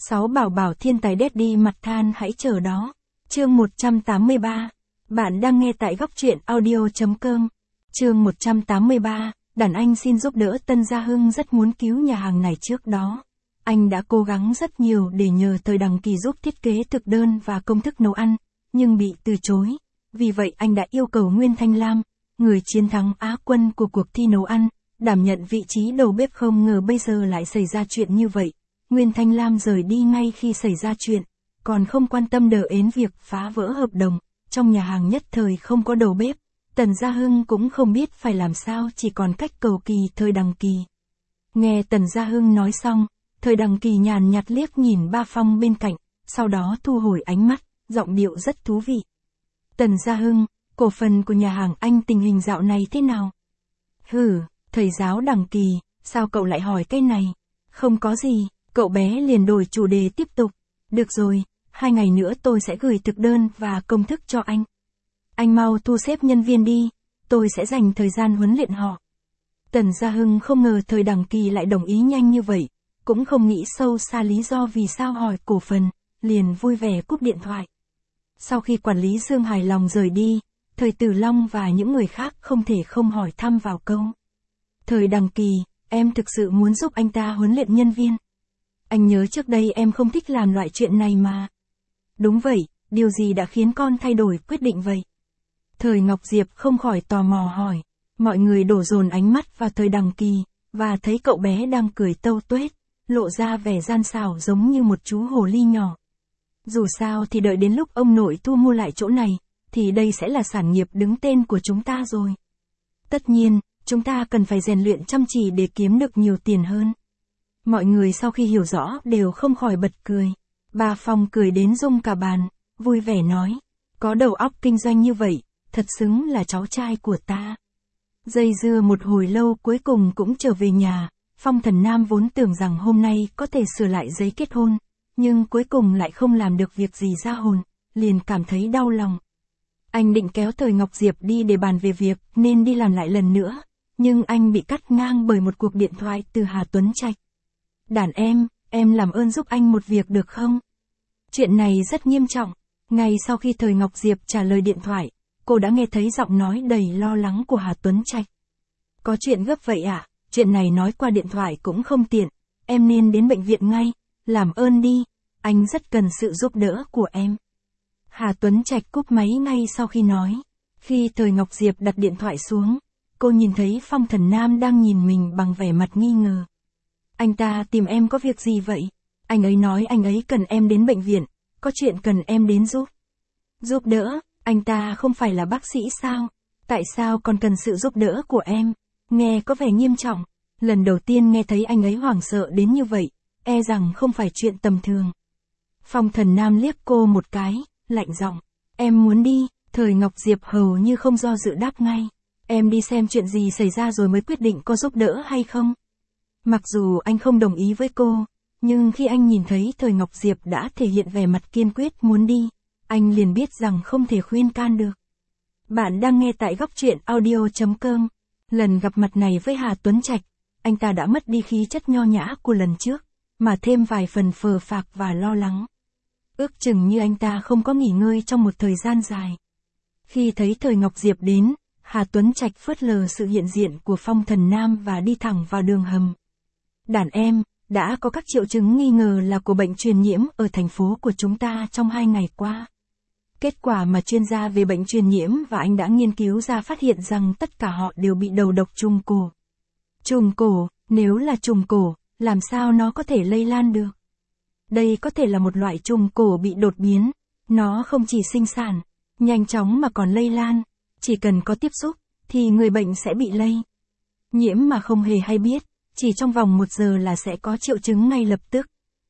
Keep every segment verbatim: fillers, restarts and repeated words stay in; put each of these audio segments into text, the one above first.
Sáu bảo bảo thiên tài Daddy mặt than hãy chờ đó. Chương một trăm tám mươi ba. Bạn đang nghe tại góc truyện audio.com. Chương một trăm tám mươi ba. Đàn anh xin giúp đỡ. Tân Gia Hưng rất muốn cứu nhà hàng này trước đó. Anh đã cố gắng rất nhiều để nhờ Thời Đằng Kỳ giúp thiết kế thực đơn và công thức nấu ăn, nhưng bị từ chối. Vì vậy anh đã yêu cầu Nguyên Thanh Lam, người chiến thắng Á quân của cuộc thi nấu ăn, đảm nhận vị trí đầu bếp. Không ngờ bây giờ lại xảy ra chuyện như vậy. Nguyên Thanh Lam rời đi ngay khi xảy ra chuyện, còn không quan tâm đờ đến việc phá vỡ hợp đồng. Trong nhà hàng nhất thời không có đầu bếp, Tần Gia Hưng cũng không biết phải làm sao, chỉ còn cách cầu kỳ Thời Đằng Kỳ. Nghe Tần Gia Hưng nói xong, Thời Đằng Kỳ nhàn nhạt liếc nhìn Ba Phong bên cạnh, sau đó thu hồi ánh mắt, giọng điệu rất thú vị. Tần Gia Hưng, cổ phần của nhà hàng anh tình hình dạo này thế nào? Hử, thầy giáo Đằng Kỳ, sao cậu lại hỏi cái này? Không có gì, cậu bé liền đổi chủ đề tiếp tục. Được rồi, hai ngày nữa tôi sẽ gửi thực đơn và công thức cho anh. Anh mau thu xếp nhân viên đi, tôi sẽ dành thời gian huấn luyện họ. Tần Gia Hưng không ngờ Thời Đằng Kỳ lại đồng ý nhanh như vậy, cũng không nghĩ sâu xa lý do vì sao hỏi cổ phần, liền vui vẻ cúp điện thoại. Sau khi quản lý Dương hài lòng rời đi, Thời Tử Long và những người khác không thể không hỏi thăm vào câu. Thời Đằng Kỳ, em thực sự muốn giúp anh ta huấn luyện nhân viên. Anh nhớ trước đây em không thích làm loại chuyện này mà. Đúng vậy, điều gì đã khiến con thay đổi quyết định vậy? Thời Ngọc Diệp không khỏi tò mò hỏi. Mọi người đổ dồn ánh mắt vào Thời Đằng Kỳ, và thấy cậu bé đang cười tâu tuét, lộ ra vẻ gian xảo giống như một chú hồ ly nhỏ. Dù sao thì đợi đến lúc ông nội thu mua lại chỗ này, thì đây sẽ là sản nghiệp đứng tên của chúng ta rồi. Tất nhiên, chúng ta cần phải rèn luyện chăm chỉ để kiếm được nhiều tiền hơn. Mọi người sau khi hiểu rõ đều không khỏi bật cười. Ba Phong cười đến rung cả bàn, vui vẻ nói, có đầu óc kinh doanh như vậy, thật xứng là cháu trai của ta. Dây dưa một hồi lâu cuối cùng cũng trở về nhà. Phong Thần Nam vốn tưởng rằng hôm nay có thể sửa lại giấy kết hôn, nhưng cuối cùng lại không làm được việc gì ra hồn, liền cảm thấy đau lòng. Anh định kéo Thời Ngọc Diệp đi để bàn về việc nên đi làm lại lần nữa, nhưng anh bị cắt ngang bởi một cuộc điện thoại từ Hà Tuấn Trạch. Đàn em, em làm ơn giúp anh một việc được không? Chuyện này rất nghiêm trọng. Ngay sau khi Thời Ngọc Diệp trả lời điện thoại, cô đã nghe thấy giọng nói đầy lo lắng của Hà Tuấn Trạch. Có chuyện gấp vậy à? Chuyện này nói qua điện thoại cũng không tiện, em nên đến bệnh viện ngay, làm ơn đi, anh rất cần sự giúp đỡ của em. Hà Tuấn Trạch cúp máy ngay sau khi nói. Khi Thời Ngọc Diệp đặt điện thoại xuống, cô nhìn thấy Phong Thần Nam đang nhìn mình bằng vẻ mặt nghi ngờ. Anh ta tìm em có việc gì vậy? Anh ấy nói anh ấy cần em đến bệnh viện, có chuyện cần em đến giúp. Giúp đỡ? Anh ta không phải là bác sĩ sao? Tại sao còn cần sự giúp đỡ của em? Nghe có vẻ nghiêm trọng. Lần đầu tiên nghe thấy anh ấy hoảng sợ đến như vậy, e rằng không phải chuyện tầm thường. Phong Thần Nam liếc cô một cái, lạnh giọng. Em muốn đi. Thời Ngọc Diệp hầu như không do dự đáp ngay. Em đi xem chuyện gì xảy ra rồi mới quyết định có giúp đỡ hay không. Mặc dù anh không đồng ý với cô, nhưng khi anh nhìn thấy Thời Ngọc Diệp đã thể hiện vẻ mặt kiên quyết muốn đi, anh liền biết rằng không thể khuyên can được. Bạn đang nghe tại góc truyện audio.com. Lần gặp mặt này với Hà Tuấn Trạch, anh ta đã mất đi khí chất nho nhã của lần trước, mà thêm vài phần phờ phạc và lo lắng. Ước chừng như anh ta không có nghỉ ngơi trong một thời gian dài. Khi thấy Thời Ngọc Diệp đến, Hà Tuấn Trạch phớt lờ sự hiện diện của Phong Thần Nam và đi thẳng vào đường hầm. Đàn em, đã có các triệu chứng nghi ngờ là của bệnh truyền nhiễm ở thành phố của chúng ta trong hai ngày qua. Kết quả mà chuyên gia về bệnh truyền nhiễm và anh đã nghiên cứu ra phát hiện rằng tất cả họ đều bị đầu độc trùng cổ. Trùng cổ, nếu là trùng cổ, làm sao nó có thể lây lan được? Đây có thể là một loại trùng cổ bị đột biến, nó không chỉ sinh sản, nhanh chóng mà còn lây lan, chỉ cần có tiếp xúc, thì người bệnh sẽ bị lây. Nhiễm mà không hề hay biết, chỉ trong vòng một giờ là sẽ có triệu chứng ngay lập tức.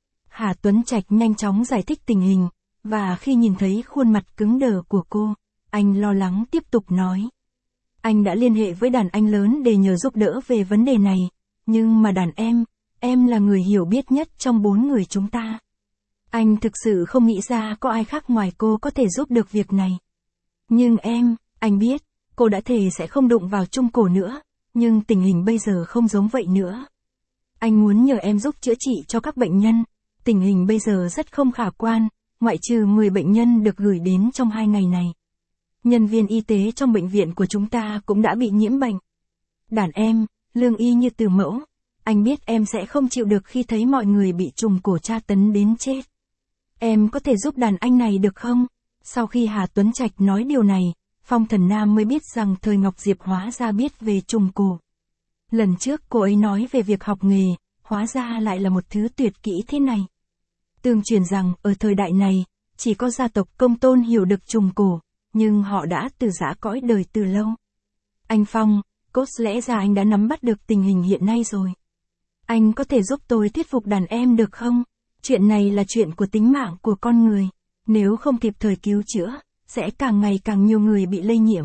Hà Tuấn Trạch nhanh chóng giải thích tình hình, và khi nhìn thấy khuôn mặt cứng đờ của cô, anh lo lắng tiếp tục nói. Anh đã liên hệ với đàn anh lớn để nhờ giúp đỡ về vấn đề này, nhưng mà đàn em, em là người hiểu biết nhất trong bốn người chúng ta. Anh thực sự không nghĩ ra có ai khác ngoài cô có thể giúp được việc này. Nhưng em, anh biết, cô đã thề sẽ không đụng vào trung cổ nữa, nhưng tình hình bây giờ không giống vậy nữa. Anh muốn nhờ em giúp chữa trị cho các bệnh nhân, Tình hình bây giờ rất không khả quan, ngoại trừ mười bệnh nhân được gửi đến trong hai ngày này. Nhân viên y tế trong bệnh viện của chúng ta cũng đã bị nhiễm bệnh. Đàn em, Lương Y như từ mẫu, anh biết em sẽ không chịu được khi thấy mọi người bị trùng cổ tra tấn đến chết. Em có thể giúp đàn anh này được không? Sau khi Hà Tuấn Trạch nói điều này, Phong Thần Nam mới biết rằng Thời Ngọc Diệp hóa ra biết về trùng cổ. Lần trước cô ấy nói về việc học nghề, hóa ra lại là một thứ tuyệt kỹ thế này. Tương truyền rằng ở thời đại này, chỉ có gia tộc Công Tôn hiểu được trùng cổ, nhưng họ đã từ giã cõi đời từ lâu. Anh Phong, có lẽ ra anh đã nắm bắt được tình hình hiện nay rồi. Anh có thể giúp tôi thuyết phục đàn em được không? Chuyện này là chuyện của tính mạng của con người. Nếu không kịp thời cứu chữa, sẽ càng ngày càng nhiều người bị lây nhiễm.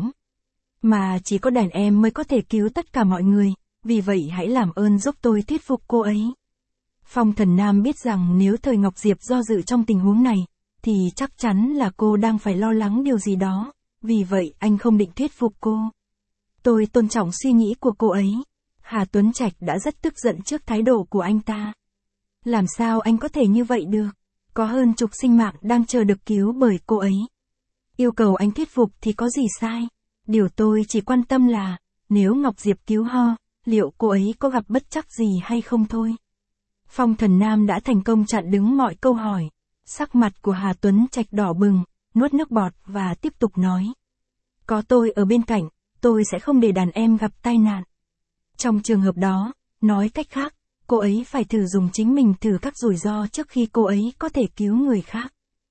Mà chỉ có đàn em mới có thể cứu tất cả mọi người, vì vậy hãy làm ơn giúp tôi thuyết phục cô ấy. Phong Thần Nam biết rằng nếu Thời Ngọc Diệp do dự trong tình huống này, thì chắc chắn là cô đang phải lo lắng điều gì đó, vì vậy anh không định thuyết phục cô. Tôi tôn trọng suy nghĩ của cô ấy. Hà Tuấn Trạch đã rất tức giận trước thái độ của anh ta. Làm sao anh có thể như vậy được? Có hơn chục sinh mạng đang chờ được cứu bởi cô ấy. Yêu cầu anh thuyết phục thì có gì sai? Điều tôi chỉ quan tâm là, nếu Ngọc Diệp cứu ho, liệu cô ấy có gặp bất trắc gì hay không thôi? Phong Thần Nam đã thành công chặn đứng mọi câu hỏi. Sắc mặt của Hà Tuấn Trạch đỏ bừng, nuốt nước bọt và tiếp tục nói. Có tôi ở bên cạnh, tôi sẽ không để đàn em gặp tai nạn. Trong trường hợp đó, nói cách khác, cô ấy phải thử dùng chính mình thử các rủi ro trước khi cô ấy có thể cứu người khác.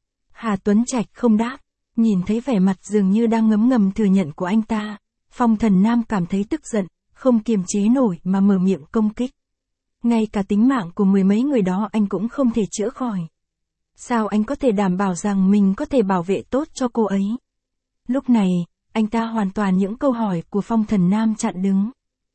Hà Tuấn Trạch không đáp, nhìn thấy vẻ mặt dường như đang ngấm ngầm thừa nhận của anh ta. Phong Thần Nam cảm thấy tức giận, không kiềm chế nổi mà mở miệng công kích. Ngay cả tính mạng của mười mấy người đó anh cũng không thể chữa khỏi. Sao anh có thể đảm bảo rằng mình có thể bảo vệ tốt cho cô ấy? Lúc này, anh ta hoàn toàn những câu hỏi của Phong Thần Nam chặn đứng.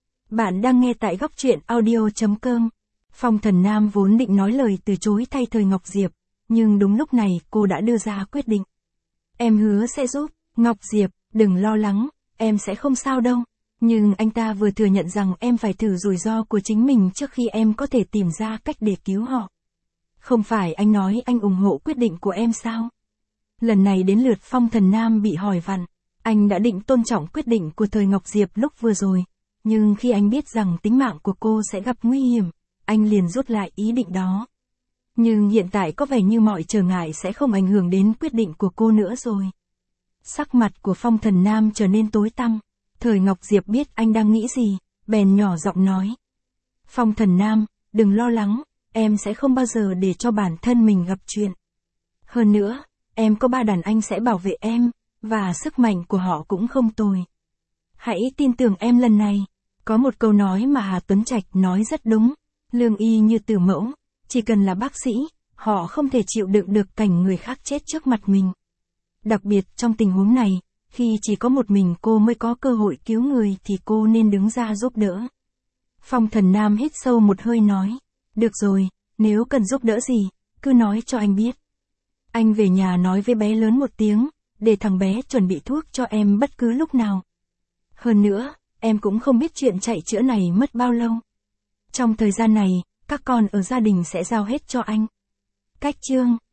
Bạn đang nghe tại góc truyện audio chấm com. Phong Thần Nam vốn định nói lời từ chối thay Thời Ngọc Diệp, nhưng đúng lúc này cô đã đưa ra quyết định. Em hứa sẽ giúp, Ngọc Diệp, đừng lo lắng, em sẽ không sao đâu. Nhưng anh ta vừa thừa nhận rằng em phải thử rủi ro của chính mình trước khi em có thể tìm ra cách để cứu họ. Không phải anh nói anh ủng hộ quyết định của em sao? Lần này đến lượt Phong Thần Nam bị hỏi vặn. Anh đã định tôn trọng quyết định của Thời Ngọc Diệp lúc vừa rồi. Nhưng khi anh biết rằng tính mạng của cô sẽ gặp nguy hiểm, anh liền rút lại ý định đó. Nhưng hiện tại có vẻ như mọi trở ngại sẽ không ảnh hưởng đến quyết định của cô nữa rồi. Sắc mặt của Phong Thần Nam trở nên tối tăm. Thời Ngọc Diệp biết anh đang nghĩ gì, bèn nhỏ giọng nói. Phong Thần Nam, đừng lo lắng, em sẽ không bao giờ để cho bản thân mình gặp chuyện. Hơn nữa, em có ba đàn anh sẽ bảo vệ em, và sức mạnh của họ cũng không tồi. Hãy tin tưởng em lần này. Có một câu nói mà Hà Tuấn Trạch nói rất đúng. Lương Y như từ mẫu, chỉ cần là bác sĩ, họ không thể chịu đựng được cảnh người khác chết trước mặt mình. Đặc biệt trong tình huống này, khi chỉ có một mình cô mới có cơ hội cứu người thì cô nên đứng ra giúp đỡ. Phong Thần Nam hít sâu một hơi nói. Được rồi, nếu cần giúp đỡ gì, cứ nói cho anh biết. Anh về nhà nói với bé lớn một tiếng, để thằng bé chuẩn bị thuốc cho em bất cứ lúc nào. Hơn nữa, em cũng không biết chuyện chạy chữa này mất bao lâu. Trong thời gian này, các con ở gia đình sẽ giao hết cho anh. Cách chương